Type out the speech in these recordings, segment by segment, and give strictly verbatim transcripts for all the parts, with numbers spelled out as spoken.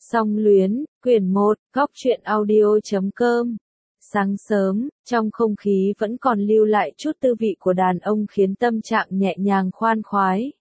Song Luyến, quyển một, góc truyện audio chấm com. Sáng sớm, trong không khí vẫn còn lưu lại chút tư vị của đàn ông khiến tâm trạng nhẹ nhàng khoan khoái.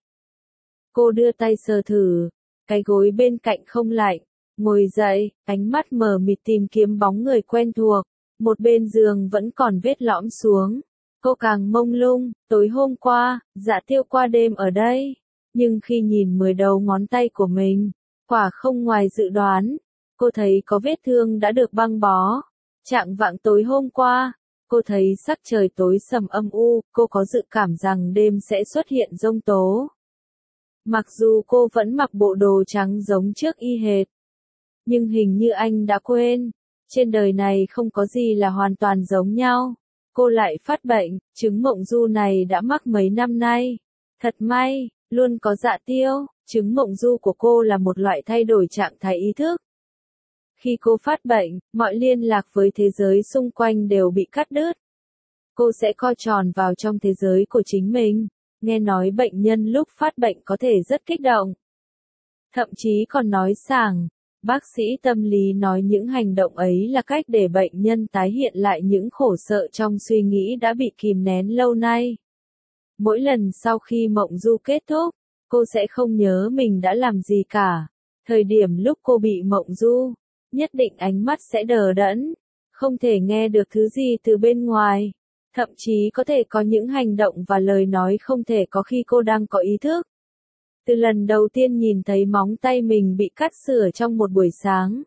Cô đưa tay sờ thử, cái gối bên cạnh không lạnh, ngồi dậy, ánh mắt mờ mịt tìm kiếm bóng người quen thuộc, một bên giường vẫn còn vết lõm xuống. Cô càng mông lung, tối hôm qua, Dạ Tiêu qua đêm ở đây, nhưng khi nhìn mười đầu ngón tay của mình, quả không ngoài dự đoán, cô thấy có vết thương đã được băng bó. Chạng vạng tối hôm qua, cô thấy sắc trời tối sầm âm u, cô có dự cảm rằng đêm sẽ xuất hiện giông tố. Mặc dù cô vẫn mặc bộ đồ trắng giống trước y hệt, nhưng hình như anh đã quên, trên đời này không có gì là hoàn toàn giống nhau. Cô lại phát bệnh, chứng mộng du này đã mắc mấy năm nay. Thật may, luôn có Dạ Tiêu, chứng mộng du của cô là một loại thay đổi trạng thái ý thức. Khi cô phát bệnh, mọi liên lạc với thế giới xung quanh đều bị cắt đứt. Cô sẽ co tròn vào trong thế giới của chính mình. Nghe nói bệnh nhân lúc phát bệnh có thể rất kích động. Thậm chí còn nói sảng. Bác sĩ tâm lý nói những hành động ấy là cách để bệnh nhân tái hiện lại những khổ sợ trong suy nghĩ đã bị kìm nén lâu nay. Mỗi lần sau khi mộng du kết thúc, cô sẽ không nhớ mình đã làm gì cả. Thời điểm lúc cô bị mộng du, nhất định ánh mắt sẽ đờ đẫn, không thể nghe được thứ gì từ bên ngoài. Thậm chí có thể có những hành động và lời nói không thể có khi cô đang có ý thức. Từ lần đầu tiên nhìn thấy móng tay mình bị cắt sửa trong một buổi sáng,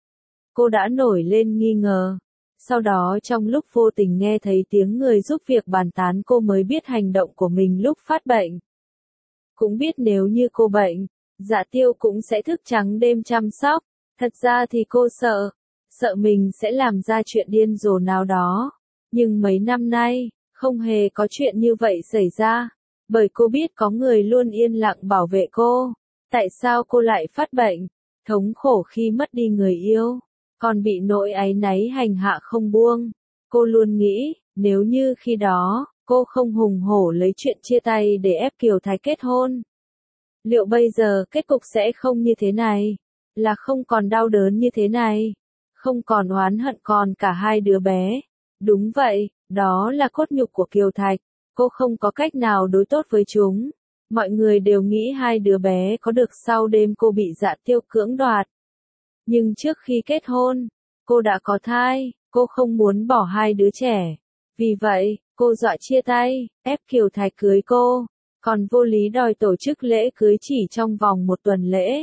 cô đã nổi lên nghi ngờ. Sau đó trong lúc vô tình nghe thấy tiếng người giúp việc bàn tán, cô mới biết hành động của mình lúc phát bệnh. Cũng biết nếu như cô bệnh, Dạ Tiêu cũng sẽ thức trắng đêm chăm sóc. Thật ra thì cô sợ, sợ mình sẽ làm ra chuyện điên rồ nào đó. Nhưng mấy năm nay, không hề có chuyện như vậy xảy ra. Bởi cô biết có người luôn yên lặng bảo vệ cô. Tại sao cô lại phát bệnh? Thống khổ khi mất đi người yêu, còn bị nỗi áy náy hành hạ không buông. Cô luôn nghĩ, nếu như khi đó, cô không hùng hổ lấy chuyện chia tay để ép Kiều Thái kết hôn, liệu bây giờ kết cục sẽ không như thế này? Là không còn đau đớn như thế này, không còn oán hận còn cả hai đứa bé. Đúng vậy, đó là cốt nhục của Kiều Thạch, cô không có cách nào đối tốt với chúng. Mọi người đều nghĩ hai đứa bé có được sau đêm cô bị Dạ Tiêu cưỡng đoạt. Nhưng trước khi kết hôn, cô đã có thai, cô không muốn bỏ hai đứa trẻ. Vì vậy, cô dọa chia tay, ép Kiều Thạch cưới cô, còn vô lý đòi tổ chức lễ cưới chỉ trong vòng một tuần lễ.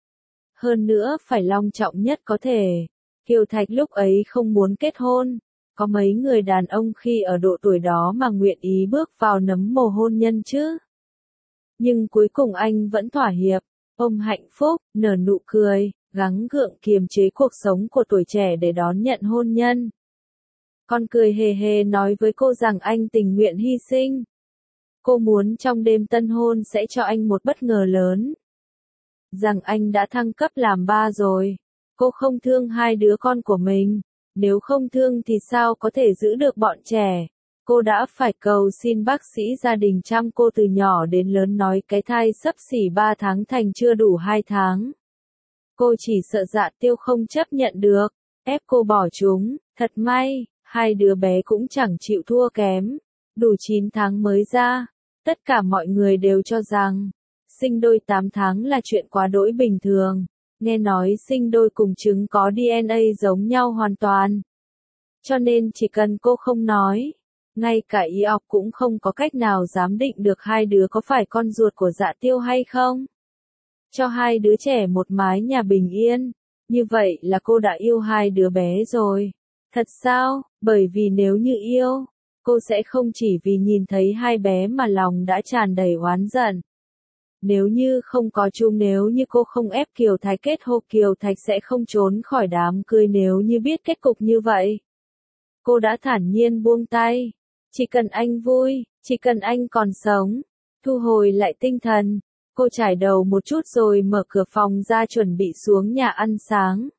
Hơn nữa phải long trọng nhất có thể. Kiều Thạch lúc ấy không muốn kết hôn. Có mấy người đàn ông khi ở độ tuổi đó mà nguyện ý bước vào nấm mồ hôn nhân chứ. Nhưng cuối cùng anh vẫn thỏa hiệp, ôm hạnh phúc, nở nụ cười, gắng gượng kiềm chế cuộc sống của tuổi trẻ để đón nhận hôn nhân. Con cười hề hề nói với cô rằng anh tình nguyện hy sinh. Cô muốn trong đêm tân hôn sẽ cho anh một bất ngờ lớn. Rằng anh đã thăng cấp làm ba rồi. Cô không thương hai đứa con của mình. Nếu không thương thì sao có thể giữ được bọn trẻ. Cô đã phải cầu xin bác sĩ gia đình chăm cô từ nhỏ đến lớn, nói cái thai sắp xỉ ba tháng thành chưa đủ hai tháng. Cô chỉ sợ Dạ Tiêu không chấp nhận được, ép cô bỏ chúng. Thật may, hai đứa bé cũng chẳng chịu thua kém. Đủ chín tháng mới ra. Tất cả mọi người đều cho rằng sinh đôi tám tháng là chuyện quá đỗi bình thường. Nghe nói sinh đôi cùng trứng có đê en a giống nhau hoàn toàn. Cho nên chỉ cần cô không nói, ngay cả y học cũng không có cách nào giám định được hai đứa có phải con ruột của Dạ Tiêu hay không. Cho hai đứa trẻ một mái nhà bình yên, như vậy là cô đã yêu hai đứa bé rồi. Thật sao? Bởi vì nếu như yêu, cô sẽ không chỉ vì nhìn thấy hai bé mà lòng đã tràn đầy oán giận. Nếu như không có chung, nếu như cô không ép Kiều Thạch kết hôn, Kiều Thạch sẽ không trốn khỏi đám cưới nếu như biết kết cục như vậy. Cô đã thản nhiên buông tay. Chỉ cần anh vui, chỉ cần anh còn sống. Thu hồi lại tinh thần, cô chải đầu một chút rồi mở cửa phòng ra chuẩn bị xuống nhà ăn sáng.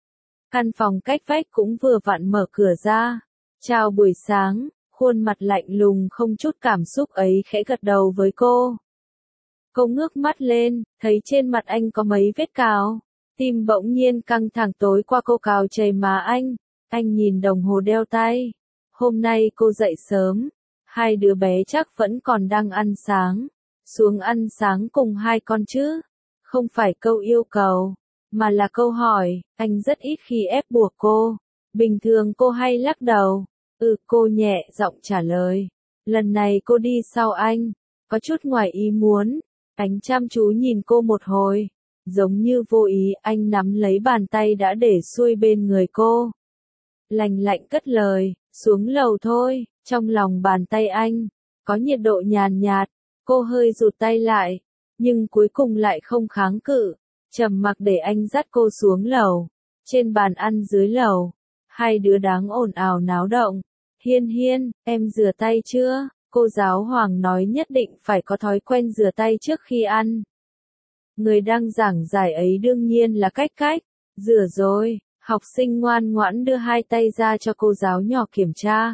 Căn phòng cách vách cũng vừa vặn mở cửa ra. Chào buổi sáng, khuôn mặt lạnh lùng không chút cảm xúc ấy khẽ gật đầu với cô. Cô ngước mắt lên, thấy trên mặt anh có mấy vết cào. Tim bỗng nhiên căng thẳng tối qua cô cào chảy má anh. Anh nhìn đồng hồ đeo tay. Hôm nay cô dậy sớm. Hai đứa bé chắc vẫn còn đang ăn sáng. Xuống ăn sáng cùng hai con chứ. Không phải câu yêu cầu, mà là câu hỏi. Anh rất ít khi ép buộc cô. Bình thường cô hay lắc đầu. Ừ, cô nhẹ giọng trả lời. Lần này cô đi sau anh. Có chút ngoài ý muốn. Anh chăm chú nhìn cô một hồi. Giống như vô ý anh nắm lấy bàn tay đã để xuôi bên người cô. Lành lạnh cất lời, xuống lầu thôi. Trong lòng bàn tay anh, có nhiệt độ nhàn nhạt. Cô hơi rụt tay lại, nhưng cuối cùng lại không kháng cự. Trầm mặc để anh dắt cô xuống lầu. Trên bàn ăn dưới lầu, hai đứa đáng ồn ào náo động. Hiên Hiên, em rửa tay chưa? Cô giáo Hoàng nói nhất định phải có thói quen rửa tay trước khi ăn. Người đang giảng giải ấy đương nhiên là Cách Cách. Rửa rồi, học sinh ngoan ngoãn đưa hai tay ra cho cô giáo nhỏ kiểm tra.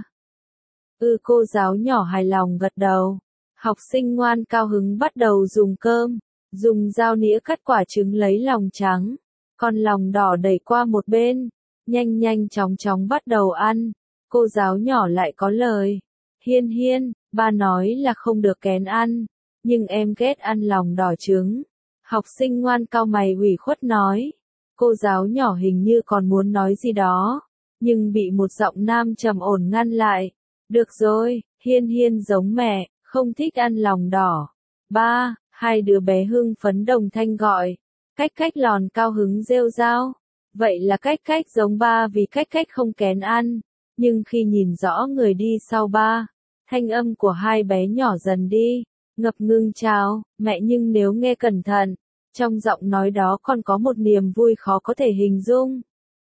Ừ, cô giáo nhỏ hài lòng gật đầu. Học sinh ngoan cao hứng bắt đầu dùng cơm, dùng dao nĩa cắt quả trứng lấy lòng trắng, còn lòng đỏ đẩy qua một bên, nhanh nhanh chóng chóng bắt đầu ăn. Cô giáo nhỏ lại có lời. Hiên Hiên, ba nói là không được kén ăn, nhưng em ghét ăn lòng đỏ trứng. Học sinh ngoan cau mày ủy khuất nói. Cô giáo nhỏ hình như còn muốn nói gì đó, nhưng bị một giọng nam trầm ổn ngăn lại. Được rồi, Hiên Hiên giống mẹ, không thích ăn lòng đỏ. Ba, hai đứa bé hưng phấn đồng thanh gọi. Cách Cách lòn cao hứng rêu rao. Vậy là Cách Cách giống ba vì Cách Cách không kén ăn. Nhưng khi nhìn rõ người đi sau ba, thanh âm của hai bé nhỏ dần đi, ngập ngừng chào, mẹ, nhưng nếu nghe cẩn thận, trong giọng nói đó còn có một niềm vui khó có thể hình dung.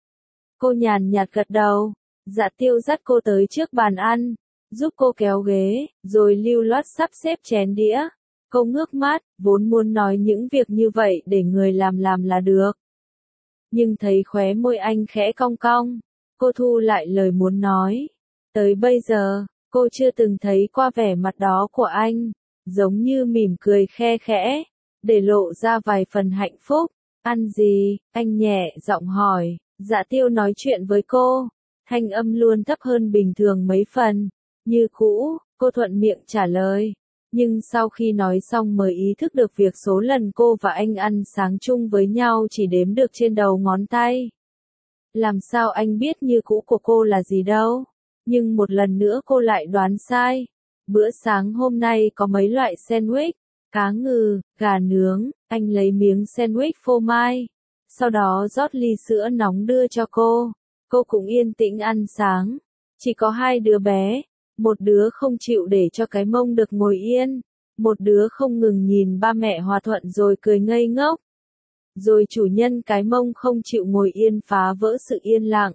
Cô nhàn nhạt gật đầu, Dạ Tiêu dắt cô tới trước bàn ăn, giúp cô kéo ghế, rồi lưu loát sắp xếp chén đĩa. Cô ngước mắt, vốn muốn nói những việc như vậy để người làm làm là được. Nhưng thấy khóe môi anh khẽ cong cong, cô thu lại lời muốn nói. Tới bây giờ, cô chưa từng thấy qua vẻ mặt đó của anh, giống như mỉm cười khe khẽ, để lộ ra vài phần hạnh phúc. Ăn gì? Anh nhẹ giọng hỏi. Dạ Tiêu nói chuyện với cô, thanh âm luôn thấp hơn bình thường mấy phần. Như cũ, cô thuận miệng trả lời. Nhưng sau khi nói xong mới ý thức được việc số lần cô và anh ăn sáng chung với nhau chỉ đếm được trên đầu ngón tay. Làm sao anh biết như cũ của cô là gì đâu? Nhưng một lần nữa cô lại đoán sai. Bữa sáng hôm nay có mấy loại sandwich, cá ngừ, gà nướng. Anh lấy miếng sandwich phô mai, sau đó rót ly sữa nóng đưa cho cô. Cô cũng yên tĩnh ăn sáng. Chỉ có hai đứa bé, một đứa không chịu để cho cái mông được ngồi yên, một đứa không ngừng nhìn ba mẹ hòa thuận rồi cười ngây ngốc. Rồi chủ nhân cái mông không chịu ngồi yên phá vỡ sự yên lặng.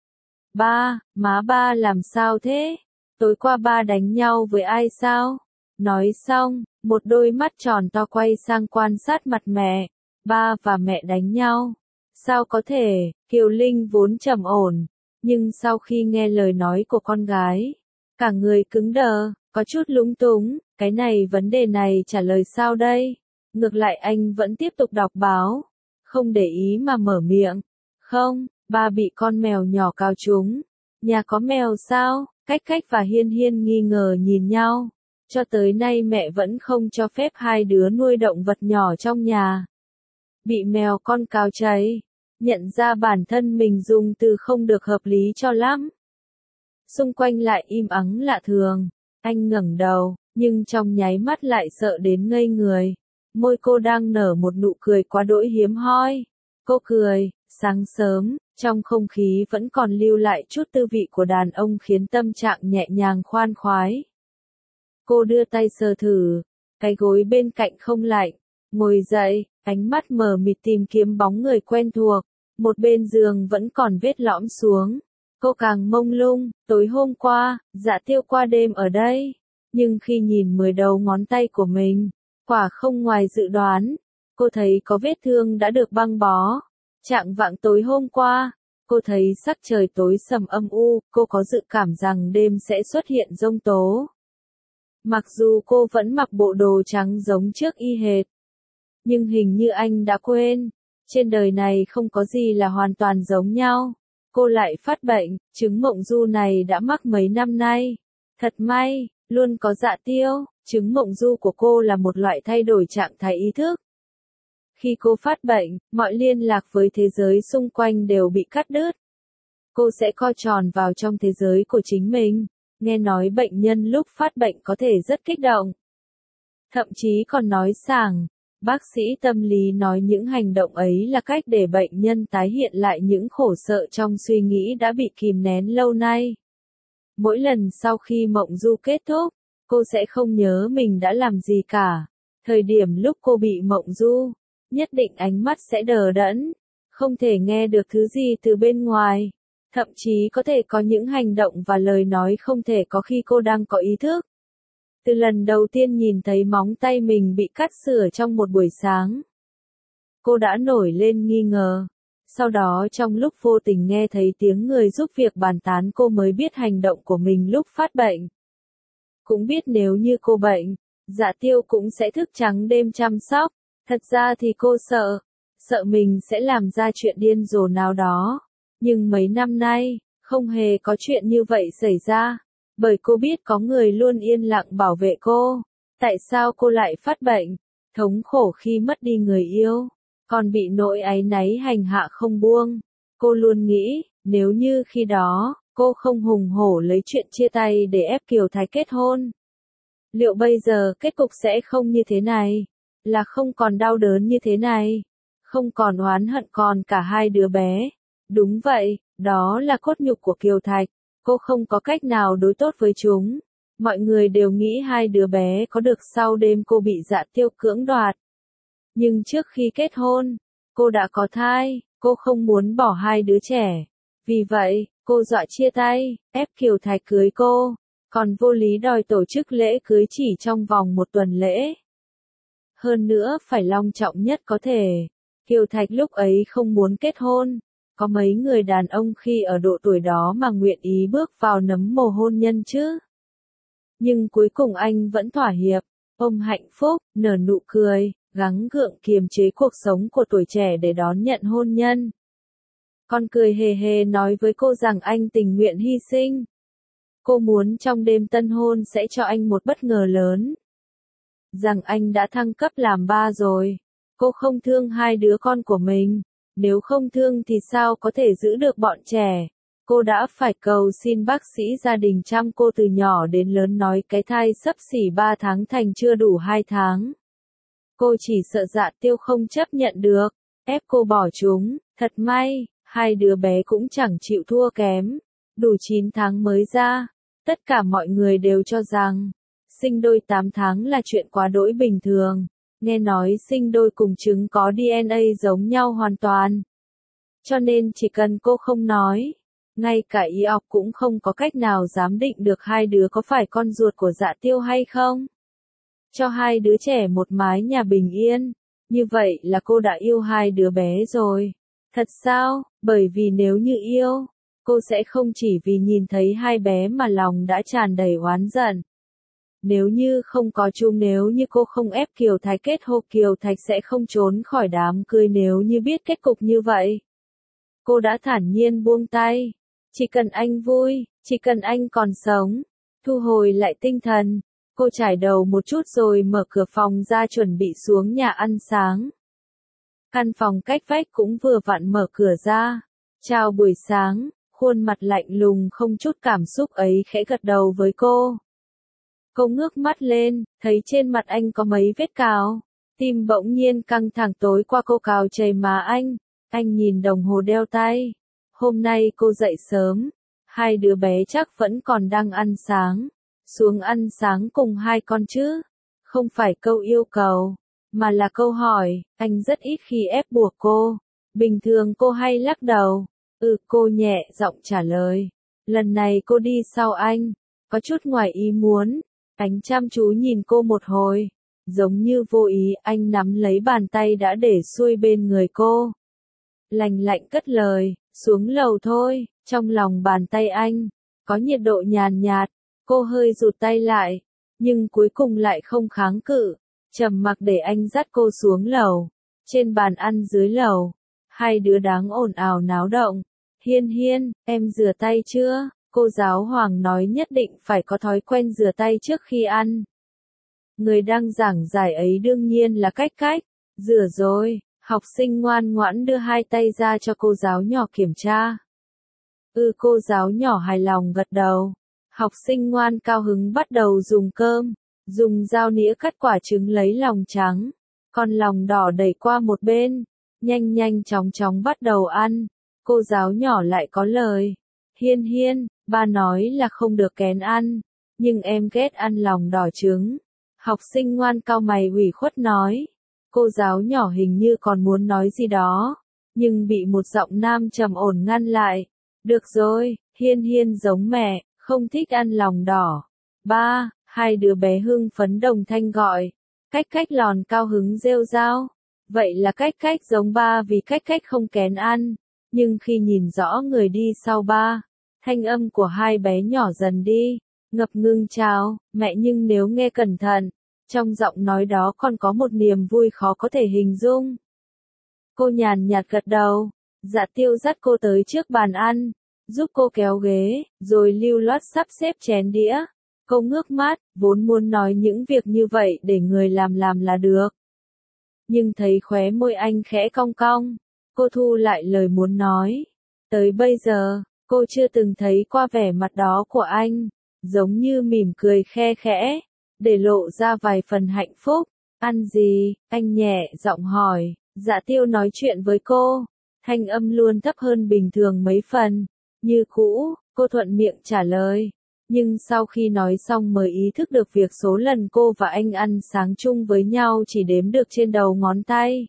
Ba, má ba làm sao thế? Tối qua ba đánh nhau với ai sao? Nói xong, một đôi mắt tròn to quay sang quan sát mặt mẹ. Ba và mẹ đánh nhau. Sao có thể? Kiều Linh vốn trầm ổn, nhưng sau khi nghe lời nói của con gái, cả người cứng đờ, có chút lúng túng. Cái này vấn đề này trả lời sao đây? Ngược lại anh vẫn tiếp tục đọc báo, không để ý mà mở miệng. Không, ba bị con mèo nhỏ cào trúng. Nhà có mèo sao? Cách Cách và Hiên Hiên nghi ngờ nhìn nhau. Cho tới nay mẹ vẫn không cho phép hai đứa nuôi động vật nhỏ trong nhà. Bị mèo con cào cháy, nhận ra bản thân mình dùng từ không được hợp lý cho lắm. Xung quanh lại im ắng lạ thường. Anh ngẩng đầu, nhưng trong nháy mắt lại sợ đến ngây người. Môi cô đang nở một nụ cười quá đỗi hiếm hoi. Cô cười, sáng sớm, trong không khí vẫn còn lưu lại chút tư vị của đàn ông khiến tâm trạng nhẹ nhàng khoan khoái. Cô đưa tay sờ thử, cái gối bên cạnh không lạnh. Ngồi dậy, ánh mắt mờ mịt tìm kiếm bóng người quen thuộc. Một bên giường vẫn còn vết lõm xuống. Cô càng mông lung. Tối hôm qua, Dạ Tiêu qua đêm ở đây. Nhưng khi nhìn mười đầu ngón tay của mình, quả không ngoài dự đoán. Cô thấy có vết thương đã được băng bó. Trạng vạng tối hôm qua, cô thấy sắc trời tối sầm âm u. Cô có dự cảm rằng đêm sẽ xuất hiện giông tố. Mặc dù cô vẫn mặc bộ đồ trắng giống trước y hệt, nhưng hình như anh đã quên. Trên đời này không có gì là hoàn toàn giống nhau. Cô lại phát bệnh, chứng mộng du này đã mắc mấy năm nay. Thật may, luôn có Dạ Tiêu, chứng mộng du của cô là một loại thay đổi trạng thái ý thức. Khi cô phát bệnh, mọi liên lạc với thế giới xung quanh đều bị cắt đứt. Cô sẽ co tròn vào trong thế giới của chính mình. Nghe nói bệnh nhân lúc phát bệnh có thể rất kích động. Thậm chí còn nói sảng. Bác sĩ tâm lý nói những hành động ấy là cách để bệnh nhân tái hiện lại những khổ sợ trong suy nghĩ đã bị kìm nén lâu nay. Mỗi lần sau khi mộng du kết thúc, cô sẽ không nhớ mình đã làm gì cả. Thời điểm lúc cô bị mộng du, nhất định ánh mắt sẽ đờ đẫn, không thể nghe được thứ gì từ bên ngoài. Thậm chí có thể có những hành động và lời nói không thể có khi cô đang có ý thức. Từ lần đầu tiên nhìn thấy móng tay mình bị cắt sửa trong một buổi sáng, cô đã nổi lên nghi ngờ. Sau đó trong lúc vô tình nghe thấy tiếng người giúp việc bàn tán cô mới biết hành động của mình lúc phát bệnh. Cũng biết nếu như cô bệnh, Dạ Tiêu cũng sẽ thức trắng đêm chăm sóc. Thật ra thì cô sợ, sợ mình sẽ làm ra chuyện điên rồ nào đó. Nhưng mấy năm nay, không hề có chuyện như vậy xảy ra. Bởi cô biết có người luôn yên lặng bảo vệ cô. Tại sao cô lại phát bệnh? Thống khổ khi mất đi người yêu, còn bị nỗi áy náy hành hạ không buông. Cô luôn nghĩ, nếu như khi đó, cô không hùng hổ lấy chuyện chia tay để ép Kiều Thái kết hôn. Liệu bây giờ kết cục sẽ không như thế này? Là không còn đau đớn như thế này? Không còn oán hận còn cả hai đứa bé? Đúng vậy, đó là cốt nhục của Kiều Thạch. Cô không có cách nào đối tốt với chúng. Mọi người đều nghĩ hai đứa bé có được sau đêm cô bị Dạ Tiêu cưỡng đoạt. Nhưng trước khi kết hôn, cô đã có thai, cô không muốn bỏ hai đứa trẻ. Vì vậy, cô dọa chia tay, ép Kiều Thạch cưới cô, còn vô lý đòi tổ chức lễ cưới chỉ trong vòng một tuần lễ. Hơn nữa phải long trọng nhất có thể. Kiều Thạch lúc ấy không muốn kết hôn. Có mấy người đàn ông khi ở độ tuổi đó mà nguyện ý bước vào nấm mồ hôn nhân chứ. Nhưng cuối cùng anh vẫn thỏa hiệp, ôm hạnh phúc, nở nụ cười, gắng gượng kiềm chế cuộc sống của tuổi trẻ để đón nhận hôn nhân. Con cười hề hề nói với cô rằng anh tình nguyện hy sinh. Cô muốn trong đêm tân hôn sẽ cho anh một bất ngờ lớn. Rằng anh đã thăng cấp làm ba rồi. Cô không thương hai đứa con của mình. Nếu không thương thì sao có thể giữ được bọn trẻ? Cô đã phải cầu xin bác sĩ gia đình chăm cô từ nhỏ đến lớn, nói cái thai sắp xỉ ba tháng thành chưa đủ hai tháng. Cô chỉ sợ Dạ Tiêu không chấp nhận được, ép cô bỏ chúng. Thật may, hai đứa bé cũng chẳng chịu thua kém. Đủ chín tháng mới ra. Tất cả mọi người đều cho rằng, sinh đôi tám tháng là chuyện quá đỗi bình thường. Nghe nói sinh đôi cùng trứng có đê en a giống nhau hoàn toàn. Cho nên chỉ cần cô không nói, ngay cả y học cũng không có cách nào giám định được hai đứa có phải con ruột của Dạ Tiêu hay không. Cho hai đứa trẻ một mái nhà bình yên, như vậy là cô đã yêu hai đứa bé rồi. Thật sao? Bởi vì nếu như yêu, cô sẽ không chỉ vì nhìn thấy hai bé mà lòng đã tràn đầy oán giận. Nếu như không có chung, nếu như cô không ép Kiều Thạch kết hôn, Kiều Thạch sẽ không trốn khỏi đám cưới nếu như biết kết cục như vậy. Cô đã thản nhiên buông tay. Chỉ cần anh vui, chỉ cần anh còn sống. Thu hồi lại tinh thần. Cô chải đầu một chút rồi mở cửa phòng ra chuẩn bị xuống nhà ăn sáng. Căn phòng cách vách cũng vừa vặn mở cửa ra. Chào buổi sáng, khuôn mặt lạnh lùng không chút cảm xúc ấy khẽ gật đầu với cô. Cô ngước mắt lên, thấy trên mặt anh có mấy vết cào. Tim bỗng nhiên căng thẳng, tối qua cô cào chảy má anh. Anh nhìn đồng hồ đeo tay. Hôm nay cô dậy sớm. Hai đứa bé chắc vẫn còn đang ăn sáng. Xuống ăn sáng cùng hai con chứ. Không phải câu yêu cầu, mà là câu hỏi. Anh rất ít khi ép buộc cô. Bình thường cô hay lắc đầu. Ừ, cô nhẹ giọng trả lời. Lần này cô đi sau anh. Có chút ngoài ý muốn. Anh chăm chú nhìn cô một hồi. Giống như vô ý, anh nắm lấy bàn tay đã để xuôi bên người cô. Lành lạnh cất lời, xuống lầu thôi. Trong lòng bàn tay anh, có nhiệt độ nhàn nhạt. Cô hơi rụt tay lại, nhưng cuối cùng lại không kháng cự. Trầm mặc để anh dắt cô xuống lầu. Trên bàn ăn dưới lầu, Hai đứa đáng ồn ào náo động. Hiên Hiên, em rửa tay chưa? Cô giáo Hoàng nói nhất định phải có thói quen rửa tay trước khi ăn. Người đang giảng giải ấy đương nhiên là Cách Cách. Rửa rồi, học sinh ngoan ngoãn đưa hai tay ra cho cô giáo nhỏ kiểm tra. Ừ, cô giáo nhỏ hài lòng gật đầu. Học sinh ngoan cao hứng bắt đầu dùng cơm, dùng dao nĩa cắt quả trứng lấy lòng trắng, còn lòng đỏ đẩy qua một bên, nhanh nhanh chóng chóng bắt đầu ăn. Cô giáo nhỏ lại có lời. Hiên Hiên, ba nói là không được kén ăn, nhưng em ghét ăn lòng đỏ trứng. Học sinh ngoan cau mày ủy khuất nói. Cô giáo nhỏ hình như còn muốn nói gì đó, nhưng bị một giọng nam trầm ổn ngăn lại. Được rồi, Hiên Hiên giống mẹ, không thích ăn lòng đỏ. Ba, hai đứa bé hưng phấn đồng thanh gọi. Cách Cách lòn cao hứng rêu rao. Vậy là Cách Cách giống ba vì Cách Cách không kén ăn. Nhưng khi nhìn rõ người đi sau ba, thanh âm của hai bé nhỏ dần đi, ngập ngừng chào, mẹ, nhưng nếu nghe cẩn thận, trong giọng nói đó còn có một niềm vui khó có thể hình dung. Cô nhàn nhạt gật đầu, Dạ Tiêu dắt cô tới trước bàn ăn, giúp cô kéo ghế, rồi lưu loát sắp xếp chén đĩa. Cô ngước mắt, vốn muốn nói những việc như vậy để người làm làm là được. Nhưng thấy khóe môi anh khẽ cong cong, cô thu lại lời muốn nói. Tới bây giờ, cô chưa từng thấy qua vẻ mặt đó của anh, giống như mỉm cười khe khẽ, để lộ ra vài phần hạnh phúc. Ăn gì? Anh nhẹ giọng hỏi. Dạ Tiêu nói chuyện với cô, thanh âm luôn thấp hơn bình thường mấy phần. Như cũ, cô thuận miệng trả lời. Nhưng sau khi nói xong mới ý thức được việc số lần cô và anh ăn sáng chung với nhau chỉ đếm được trên đầu ngón tay.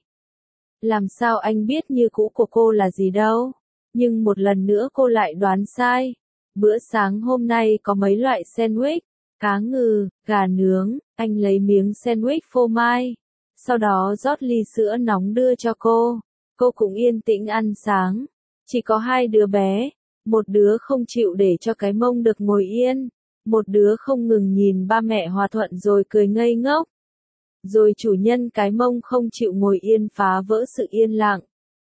Làm sao anh biết như cũ của cô là gì đâu? Nhưng một lần nữa cô lại đoán sai. Bữa sáng hôm nay có mấy loại sandwich, cá ngừ, gà nướng. Anh lấy miếng sandwich phô mai, sau đó rót ly sữa nóng đưa cho cô. Cô cũng yên tĩnh ăn sáng. Chỉ có hai đứa bé, một đứa không chịu để cho cái mông được ngồi yên, một đứa không ngừng nhìn ba mẹ hòa thuận rồi cười ngây ngốc. Rồi chủ nhân cái mông không chịu ngồi yên phá vỡ sự yên lặng.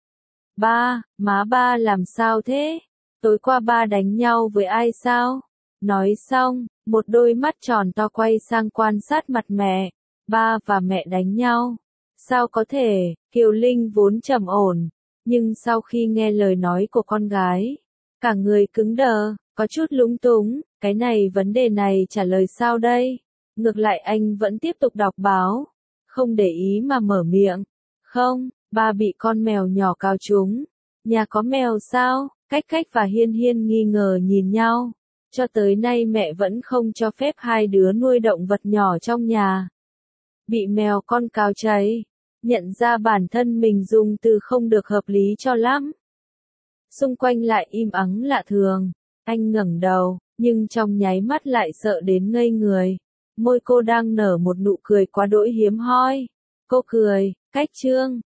Ba, má ba làm sao thế? Tối qua ba đánh nhau với ai sao? Nói xong, một đôi mắt tròn to quay sang quan sát mặt mẹ. Ba và mẹ đánh nhau. Sao có thể? Kiều Linh vốn trầm ổn, nhưng sau khi nghe lời nói của con gái, cả người cứng đờ, có chút lúng túng. Cái này, vấn đề này trả lời sao đây? Ngược lại anh vẫn tiếp tục đọc báo, không để ý mà mở miệng. Không, ba bị con mèo nhỏ cào trúng. Nhà có mèo sao? Cách Cách và Hiên Hiên nghi ngờ nhìn nhau. Cho tới nay mẹ vẫn không cho phép hai đứa nuôi động vật nhỏ trong nhà. Bị mèo con cào cháy, nhận ra bản thân mình dùng từ không được hợp lý cho lắm. Xung quanh lại im ắng lạ thường. Anh ngẩng đầu, nhưng trong nháy mắt lại sợ đến ngây người. Môi cô đang nở một nụ cười quá đỗi hiếm hoi. Cô cười, Cách Trương,